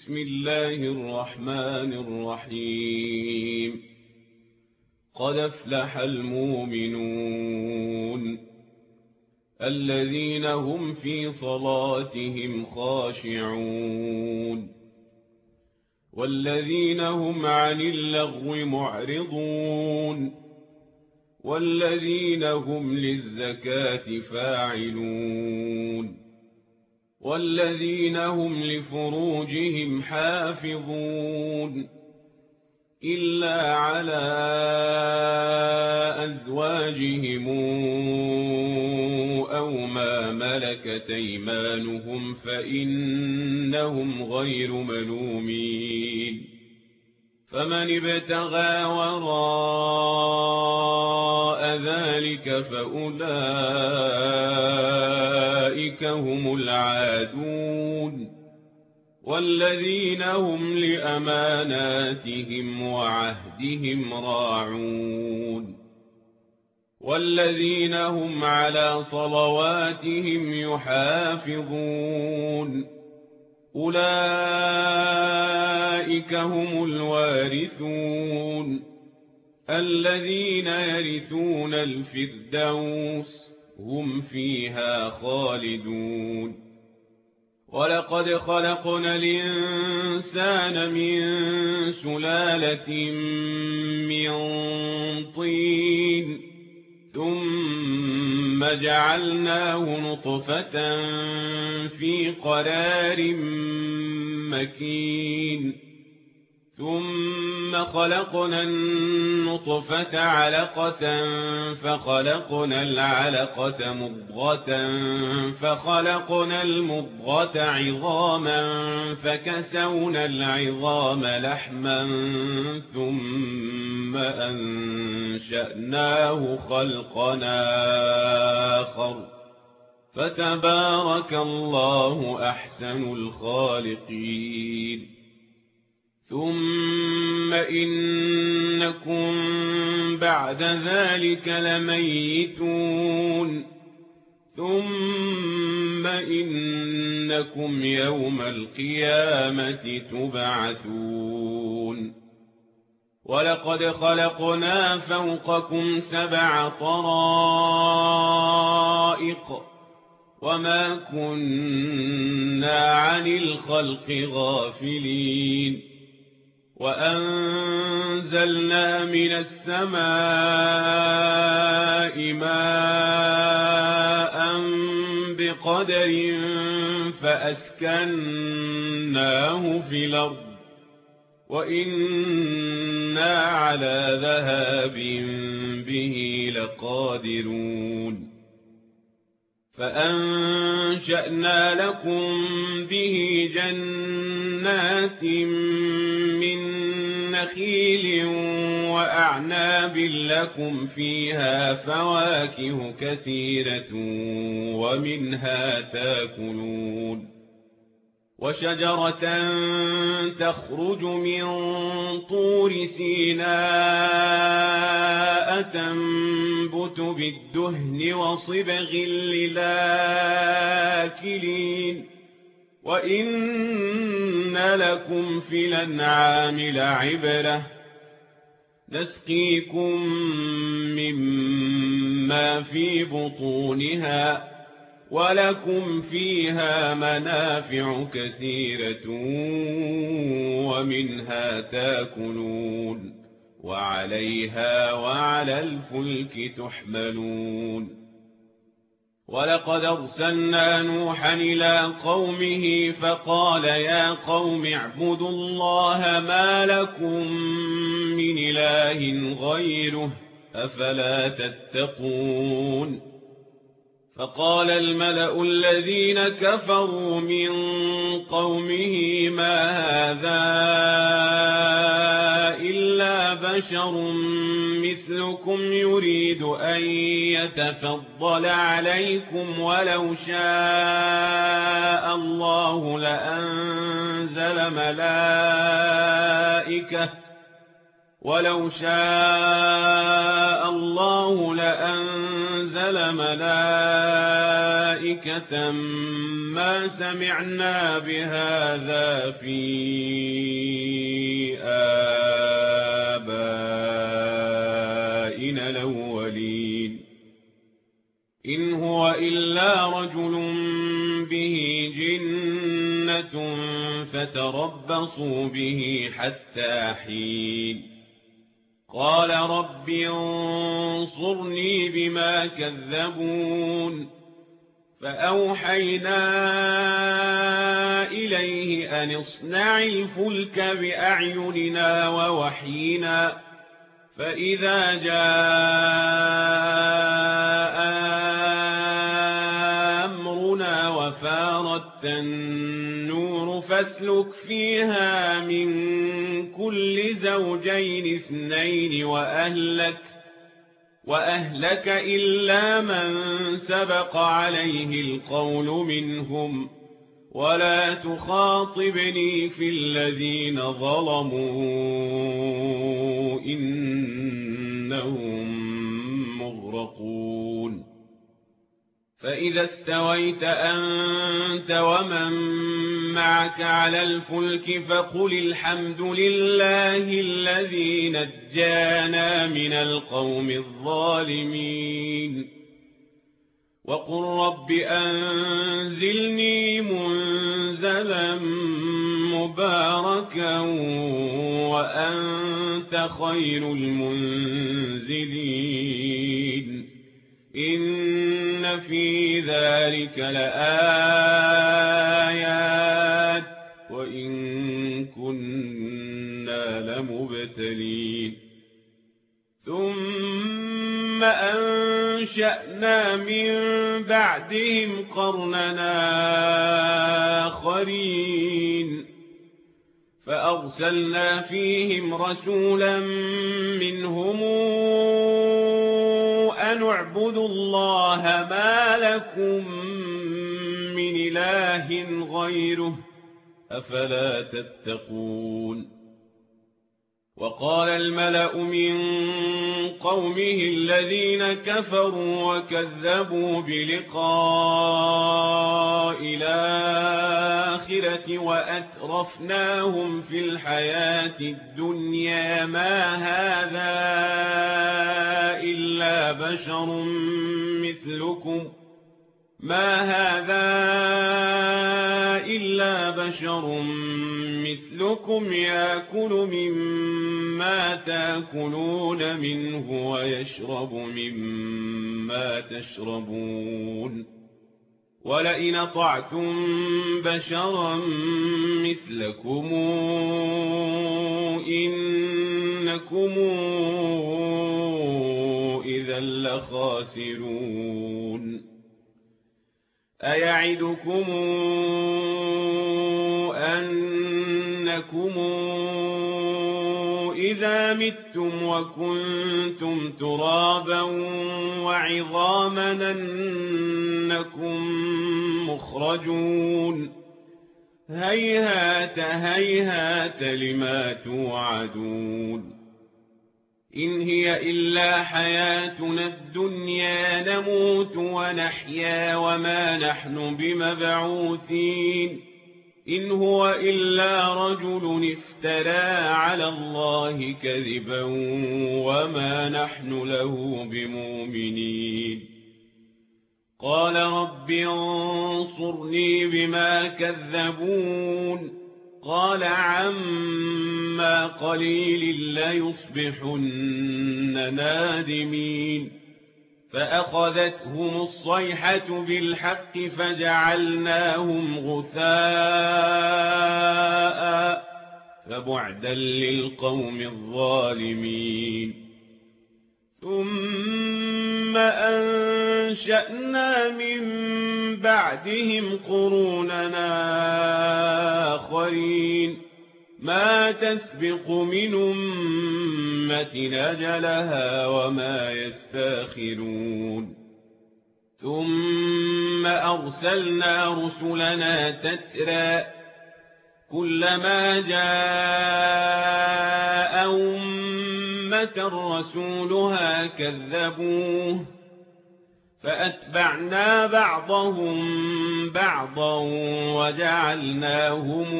بسم الله الرحمن الرحيم قد أفلح المؤمنون الذين هم في صلاتهم خاشعون والذين هم عن اللغو معرضون والذين هم للزكاة فاعلون والذين هم لفروجهم حافظون إلا على أزواجهم أو ما ملكت أيمانهم فإنهم غير ملومين فمن ابتغى وراء ذلك فأولئك هم العادون والذين هم لأماناتهم وعهدهم راعون والذين هم على صلواتهم يحافظون أولئك هم الوارثون الذين يرثون الفردوس هم فيها خالدون ولقد خلقنا الإنسان من سلالة من طين ثم جعلناه نطفة في قرار مكين ثم خلقنا النطفة علقة فخلقنا العلقة مضغة فخلقنا المضغة عظاما فكسونا العظام لحما ثم أنشأناه خلقا آخر فتبارك الله أحسن الخالقين ثم إنكم بعد ذلك لميتون ثم إنكم يوم القيامة تبعثون ولقد خلقنا فوقكم 7 طرائق وما كنا عن الخلق غافلين وأنزلنا من السماء ماء بقدر فأسكناه في الأرض وإنا على ذهاب به لقادرون فأنشأنا لكم به جنات من نخيل وأعناب لكم فيها فواكه كثيرة ومنها تاكلون وشجرة تخرج من طور سيناء تنبت بالدهن وصبغ للآكلين وإن لكم في الأنعام لعبرة نسقيكم مما في بطونها ولكم فيها منافع كثيرة ومنها تاكلون وعليها وعلى الفلك تحملون ولقد أرسلنا نوحا إلى قومه فقال يا قوم اعبدوا الله ما لكم من إله غيره أفلا تتقون فقال الملأ الذين كفروا من قومه ما هذا إلا بشر مثلكم يريد أن يتفضل عليكم ولو شاء الله لأنزل ولو شاء الله لأنزل ملائكة ما سمعنا بهذا في آبائنا الأولين إن هو إلا رجل به جنة فتربصوا به حتى حين قال رب انصرني بما كذبون فأوحينا إليه أن اصنع الفلك بأعيننا ووحينا فإذا جاء أمرنا وفارت النور فاسلك فيها من كل زوجين اثنين وأهلك إلا من سبق عليه القول منهم ولا تخاطبني في الذين ظلموا إنهم مغرقون فإذا استويت أنت ومن معك على الفلك فقل الحمد لله الذي نجانا من القوم الظالمين وقل رب أنزلني منزلا مباركا وأنت خير المنزلين إن في ذلك لآيات وإن كنا لمبتلين ثم أنشأنا من بعدهم قرننا آخرين فأرسلنا فيهم رسولا منهم أن اعبدوا الله ما لكم من إله غيره أفلا تتقون وقال الملأ من قومه الذين كفروا وكذبوا بلقاء الآخرة وأترفناهم في الحياة الدنيا ما هذا إلا بشر مثلكم يأكل مما تأكلون منه ويشرب مما تشربون ولئن أطعتم بشرا مثلكم إنكم إذا لخاسرون أيعدكم أنكم إذا متم وكنتم ترابا وعظاما أنكم مخرجون هيهات هيهات لما توعدون إن هي إلا حياتنا الدنيا نموت ونحيا وما نحن بمبعوثين إن هو إلا رجل افترى على الله كذبا وما نحن له بمؤمنين قال رب انصرني بما كذبون قال عما قليل ليصبحن نادمين فأخذتهم الصيحة بالحق فجعلناهم غثاء فبعدا للقوم الظالمين ثم أنشأنا من بعدهم قروننا آخرين ما تسبق من أمة أجلها وما يستاخرون ثم أرسلنا رسلنا تترى كلما جاء أمة رسولها كذبوه فأتبعنا بعضهم بعضا وجعلناهم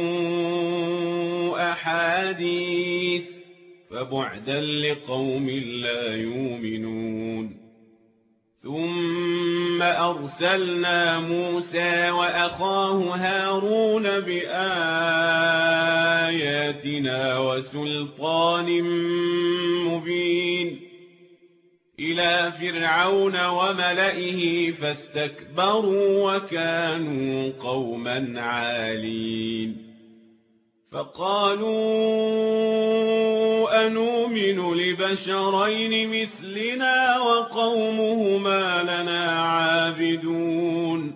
أحاديث فبعدا لقوم لا يؤمنون ثم أرسلنا موسى وأخاه هارون بآياتنا وسلطان مبين إلى فرعون وملئه فاستكبروا وكانوا قوما عالين فقالوا أنؤمن لبشرين مثلنا وقومهما لنا عابدون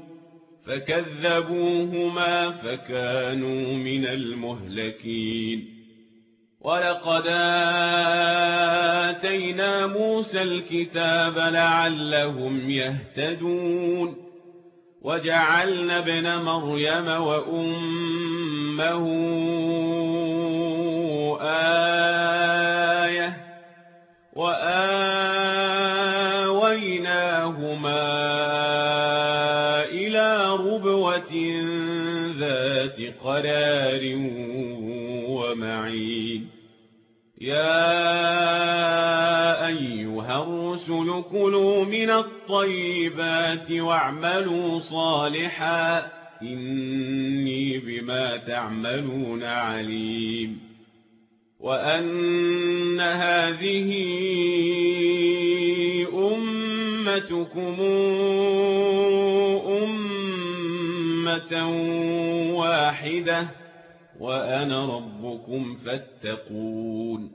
فكذبوهما فكانوا من المهلكين ولقد آتينا موسى الكتاب لعلهم يهتدون وجعلنا ابن مريم وأمه آية وآويناهما إلى ربوة ذات قرار ومعين يا أيها الرسل كلوا من الطيبات واعملوا صالحا إني بما تعملون عليم وأن هذه أمتكم أمة واحدة وأنا ربكم فاتقون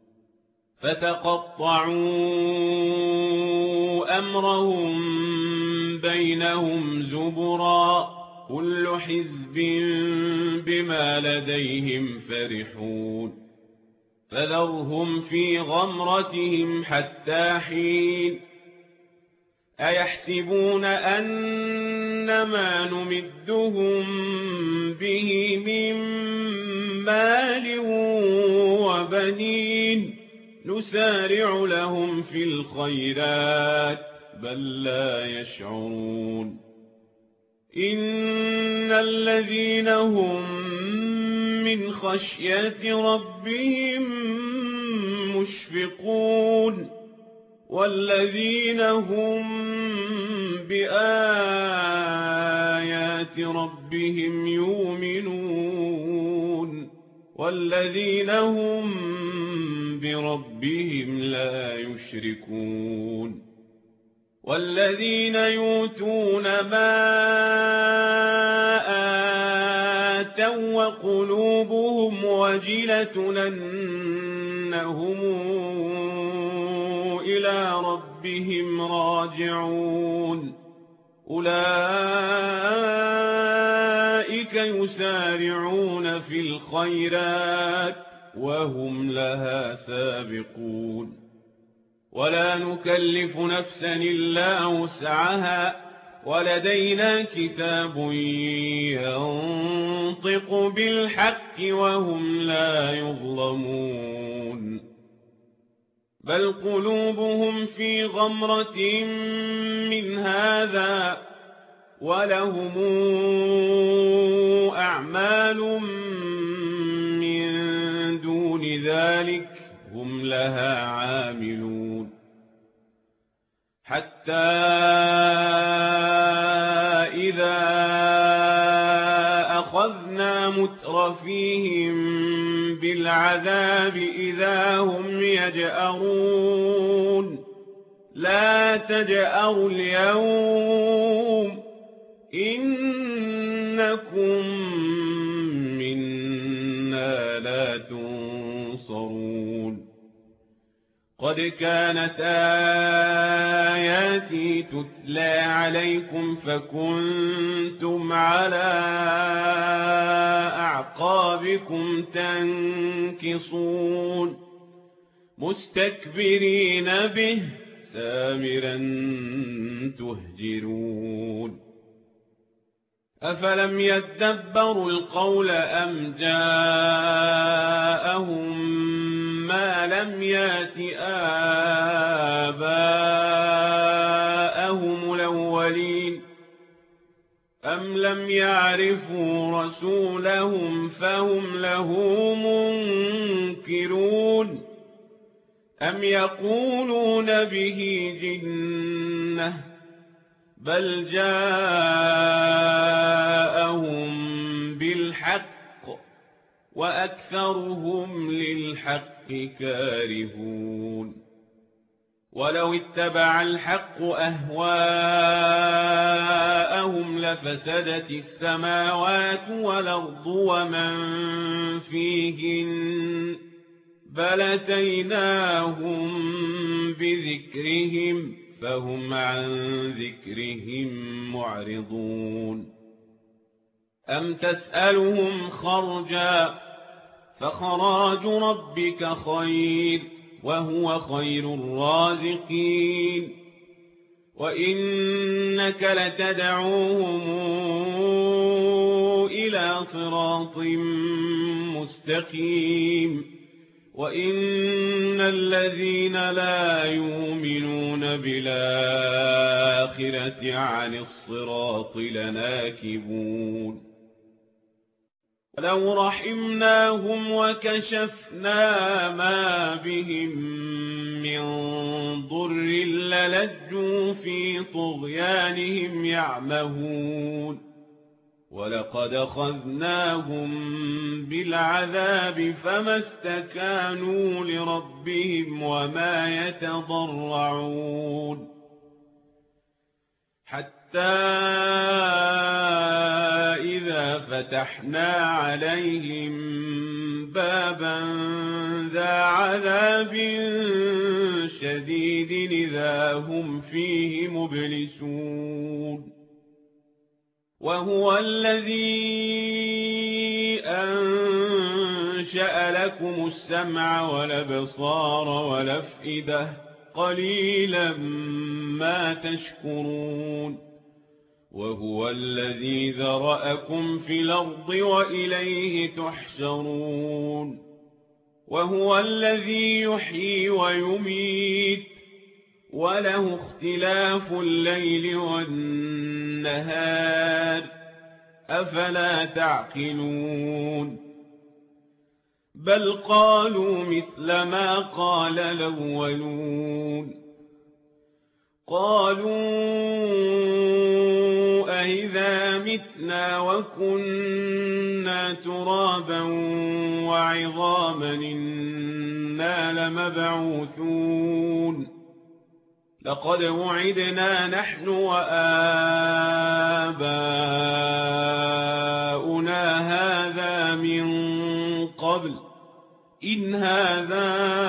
فتقطعوا أمرهم بينهم زبرا كل حزب بما لديهم فرحون فذرهم في غمرتهم حتى حين أيحسبون أنما نمدهم به من مال وبنين نسارع لهم في الخيرات بل لا يشعرون إن الذين هم من خشية ربهم مشفقون والذين هم بآيات ربهم يؤمنون والذين هم بربهم لا يشركون والذين يؤتون ما آتوا وقلوبهم وجلة أنهم إلى ربهم راجعون أولئك يسارعون في الخيرات وهم لها سابقون ولا نكلف نفسا إلا وسعها ولدينا كتاب ينطق بالحق وهم لا يظلمون بل قلوبهم في غمرة من هذا ولهم أعمال من دون ذلك هم لها عاملون حتى إذا أخذنا مترفيهم بالعذاب إذا هم يجأرون لا تجأروا اليوم إنكم منا لا تنصرون قد كانت آياتي تتلى عليكم فكنتم على أعقابكم تنكصون مستكبرين به سامرا تهجرون أفلم يدبروا القول أم جاءهم ما لم يات يعرفوا رسولهم فهم له منكرون أم يقولون به جنة بل جاءهم بالحق وأكثرهم للحق كارهون ولو اتبع الحق أهواءهم لفسدت السماوات والأرض ومن فيهن بل أتيناهم بذكرهم فهم عن ذكرهم معرضون أم تسألهم خرجا فخراج ربك خير وهو خير الرازقين وإنك لتدعوهم إلى صراط مستقيم وإن الذين لا يؤمنون بالآخرة عن الصراط لناكبون ولو رحمناهم وكشفنا ما بهم من ضر للجوا في طغيانهم يعمهون ولقد أخذناهم بالعذاب فما استكانوا لربهم وما يتضرعون حتى إذا فتحنا عليهم بابا ذا عذاب شديد إذا هم فيه مبلسون وهو الذي أنشأ لكم السمع والأبصار والأفئدة قليلا ما تشكرون وهو الذي ذرأكم في الأرض وإليه تحشرون وهو الذي يحيي ويميت وله اختلاف الليل والنهار أفلا تعقلون بل قالوا مثل ما قال الأولون قالوا أإذا متنا وكنا ترابا وعظاما إنا لمبعوثون لقد وعدنا نحن وآباؤنا هذا من قبل إن هذا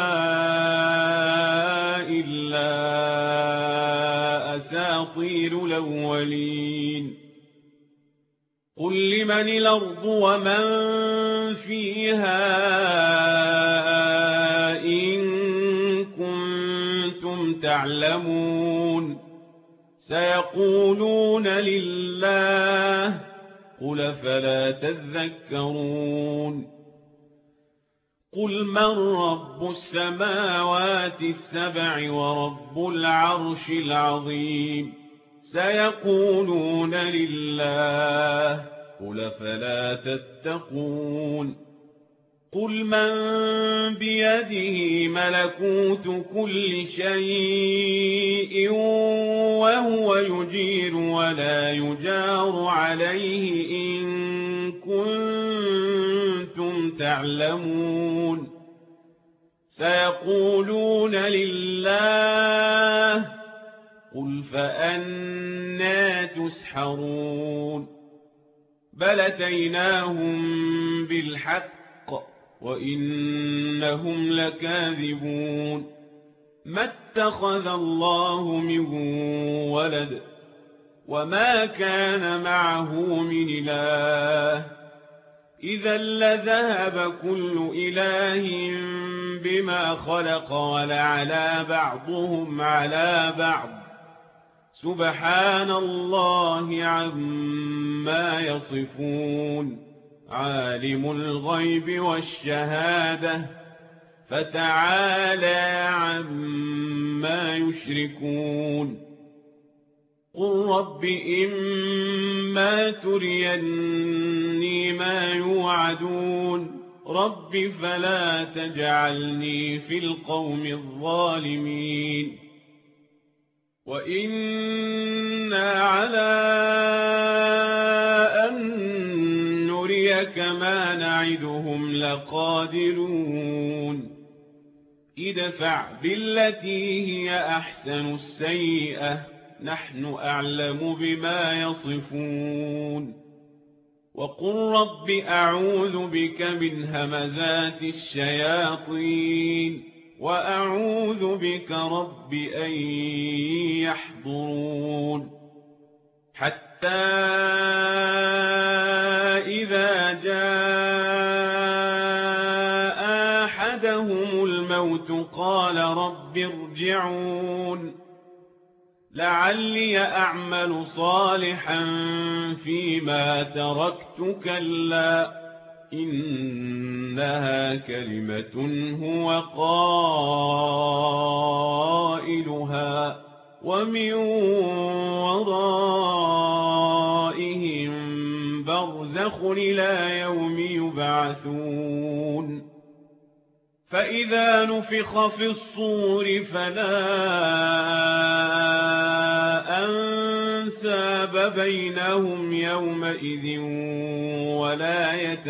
إلا أساطير الأولين قل لمن الأرض ومن فيها إن كنتم تعلمون سيقولون لله قل فلا تذكرون قل من رب السماوات السبع ورب العرش العظيم سيقولون لله قل فلا تتقون قل من بيده ملكوت كل شيء وهو يجير ولا يجار عليه إن كنتم تعلمون سيقولون لله قل فأنى تسحرون بل أتيناهم بالحق وإنهم لكاذبون ما اتخذ الله من ولد وما كان معه من إله إذا لذهب كل إله بما خلق ولعلى بعضهم على بعض سبحان الله عما يصفون عالم الغيب والشهادة فتعالى عما يشركون قل رب إما تريني ما يوعدون رب فلا تجعلني في القوم الظالمين وإنا على أن نريك ما نعدهم لقادرون ادفع بالتي هي أحسن السيئة نحن أعلم بما يصفون وقل رب أعوذ بك من همزات الشياطين وأعوذ بك رب أن يحضرون حتى إذا جاء أحدهم الموت قال رب ارجعون لعلي أعمل صالحا فيما تركت كلا إنها كلمة هو قائلها ومن ورائهم برزخ إلى يوم يبعثون فإذا نفخ في الصور فلا أنساب بينهم يومئذ ولا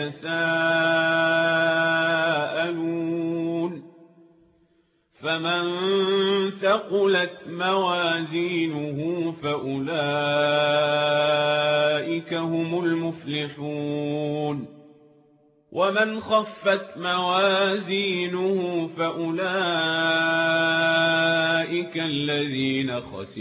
يتساءلون فمن ثقلت موازينه فأولئك هم المفلحون ومن خفت موازينه فأولئك الذين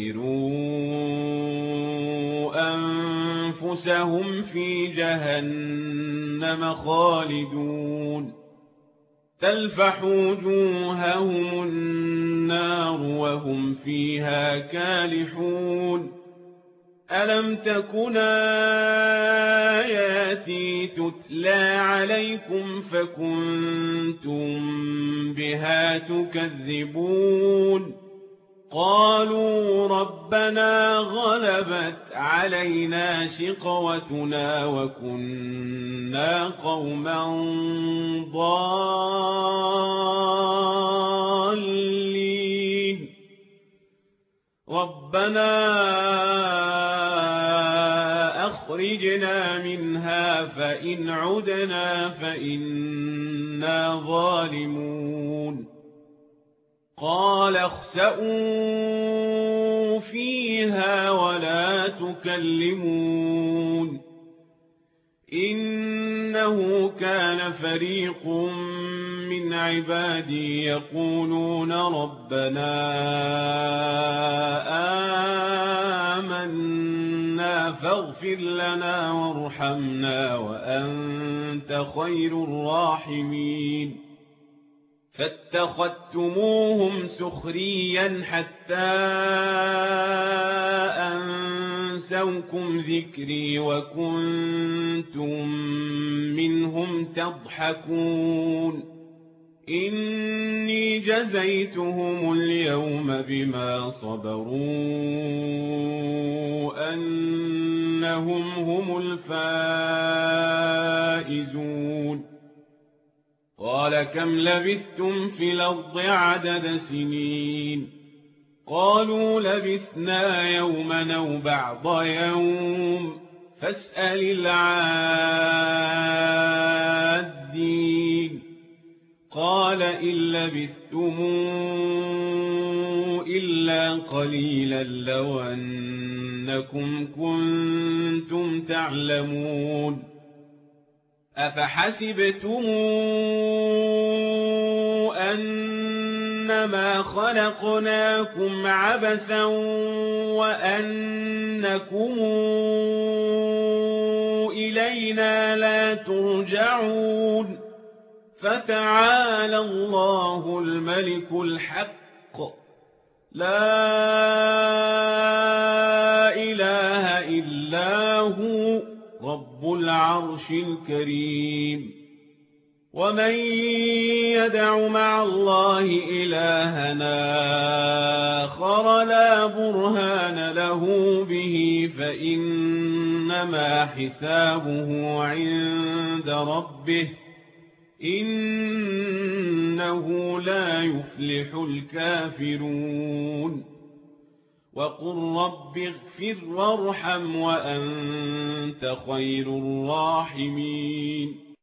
خسروا أنفسهم في جهنم خالدون تلفح وجوههم النار وهم فيها كالحون ألم تكن آياتي تتلى عليكم فكنتم بها تكذبون قالوا ربنا غلبت علينا شقوتنا وكنا قوما ضالين ربنا أخرجنا منها فإن عدنا فإنا ظالمون قال اخسئوا فيها ولا تكلمون إنه كان فريق من عبادي يقولون ربنا آمنا فاغفر لنا وارحمنا وأنت خير الراحمين فاتخذتموهم سخريا حتى أنسوكم ذكري وكنتم منهم تضحكون إني جزيتهم اليوم بما صبروا أنهم هم الفائزون قال كم لبثتم في الأرض عدد سنين قالوا لبثنا يوما أو بعض يوم فاسأل العادين قال إن لبثتم إلا قليلا لو أنكم كنتم تعلمون أفحسبتم أنما خلقناكم عبثا وأنكم إلينا لا ترجعون فتعالى الله الملك الحق لا إله إلا هو رب العرش الكريم ومن يدع مع الله إلهنا آخر لا برهان له به فإنما حسابه عند ربه إنه لا يفلح الكافرون وقل رب اغفر وارحم وأنت خير الراحمين